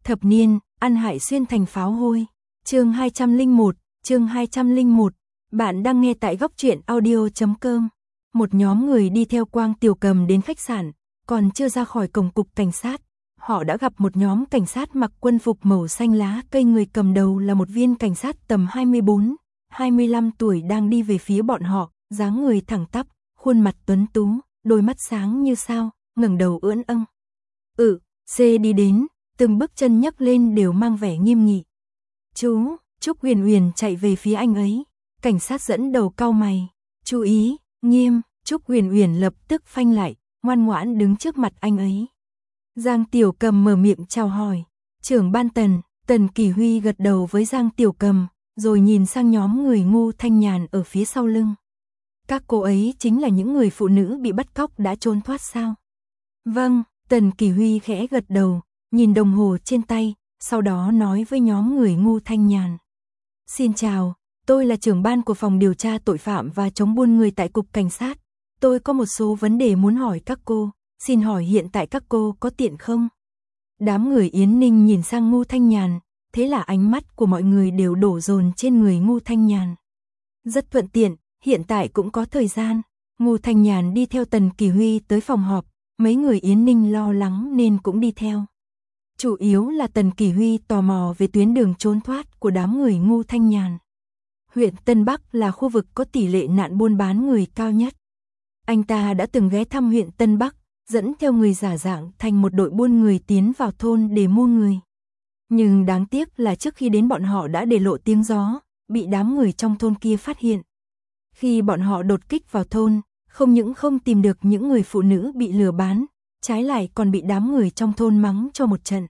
Thập niên, ăn hại xuyên thành pháo hôi. Chương 201, bạn đang nghe tại góc truyện audio.com. Một nhóm người đi theo Quang Tiểu Cầm đến khách sạn, còn chưa ra khỏi cổng cục cảnh sát, họ đã gặp một nhóm cảnh sát mặc quân phục màu xanh lá cây, người cầm đầu là một viên cảnh sát tầm 24-25 tuổi đang đi về phía bọn họ, dáng người thẳng tắp, khuôn mặt tuấn tú, đôi mắt sáng như sao, ngẩng đầu ưỡn âng. C đi đến, từng bước chân nhấc lên đều mang vẻ nghiêm nghị. Trúc Huyền Huyền chạy về phía anh ấy, cảnh sát dẫn đầu cau mày, chú ý, nghiêm, Trúc Huyền Huyền lập tức phanh lại, ngoan ngoãn đứng trước mặt anh ấy. Giang Tiểu Cầm mở miệng chào hỏi, trưởng ban Tần Kỳ Huy gật đầu với Giang Tiểu Cầm, rồi nhìn sang nhóm người Ngô Thanh Nhàn ở phía sau lưng. Các cô ấy chính là những người phụ nữ bị bắt cóc đã trốn thoát sao? Vâng, Tần Kỳ Huy khẽ gật đầu, nhìn đồng hồ trên tay, sau đó nói với nhóm người Ngô Thanh Nhàn. Xin chào, tôi là trưởng ban của phòng điều tra tội phạm và chống buôn người tại cục cảnh sát. Tôi có một số vấn đề muốn hỏi các cô, xin hỏi hiện tại các cô có tiện không? Đám người Yến Ninh nhìn sang Ngô Thanh Nhàn, thế là ánh mắt của mọi người đều đổ dồn trên người Ngô Thanh Nhàn. Rất thuận tiện, hiện tại cũng có thời gian. Ngô Thanh Nhàn đi theo Tần Kỳ Huy tới phòng họp, mấy người Yến Ninh lo lắng nên cũng đi theo. Chủ yếu là Tần Kỳ Huy tò mò về tuyến đường trốn thoát của đám người Ngô Thanh Nhàn. Huyện Tân Bắc là khu vực có tỷ lệ nạn buôn bán người cao nhất. Anh ta đã từng ghé thăm huyện Tân Bắc, dẫn theo người giả dạng thành một đội buôn người tiến vào thôn để mua người. Nhưng đáng tiếc là trước khi đến bọn họ đã để lộ tiếng gió, bị đám người trong thôn kia phát hiện. Khi bọn họ đột kích vào thôn, không những không tìm được những người phụ nữ bị lừa bán, trái lại còn bị đám người trong thôn mắng cho một trận.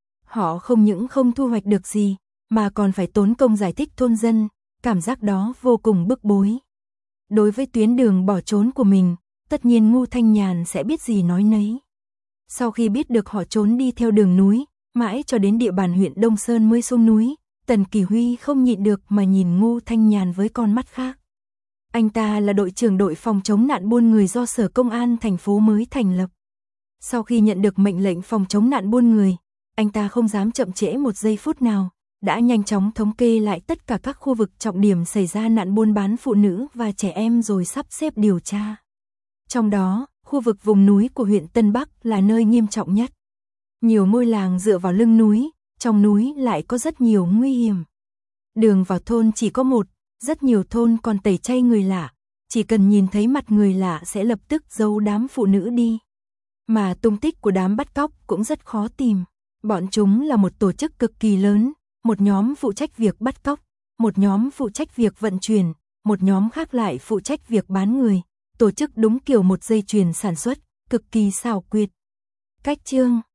Họ không những không thu hoạch được gì, mà còn phải tốn công giải thích thôn dân, cảm giác đó vô cùng bức bối. Đối với tuyến đường bỏ trốn của mình, tất nhiên Ngô Thanh Nhàn sẽ biết gì nói nấy. Sau khi biết được họ trốn đi theo đường núi, mãi cho đến địa bàn huyện Đông Sơn mới xuống núi, Tần Kỳ Huy không nhịn được mà nhìn Ngô Thanh Nhàn với con mắt khác. Anh ta là đội trưởng đội phòng chống nạn buôn người do Sở Công an thành phố mới thành lập. Sau khi nhận được mệnh lệnh phòng chống nạn buôn người, anh ta không dám chậm trễ một giây phút nào, đã nhanh chóng thống kê lại tất cả các khu vực trọng điểm xảy ra nạn buôn bán phụ nữ và trẻ em rồi sắp xếp điều tra. Trong đó, khu vực vùng núi của huyện Tân Bắc là nơi nghiêm trọng nhất. Nhiều ngôi làng dựa vào lưng núi, trong núi lại có rất nhiều nguy hiểm. Đường vào thôn chỉ có một, rất nhiều thôn còn tẩy chay người lạ, chỉ cần nhìn thấy mặt người lạ sẽ lập tức giấu đám phụ nữ đi. Mà tung tích của đám bắt cóc cũng rất khó tìm. Bọn chúng là một tổ chức cực kỳ lớn, một nhóm phụ trách việc bắt cóc, một nhóm phụ trách việc vận chuyển, một nhóm khác lại phụ trách việc bán người, tổ chức đúng kiểu một dây chuyền sản xuất, cực kỳ xảo quyệt. Cách chương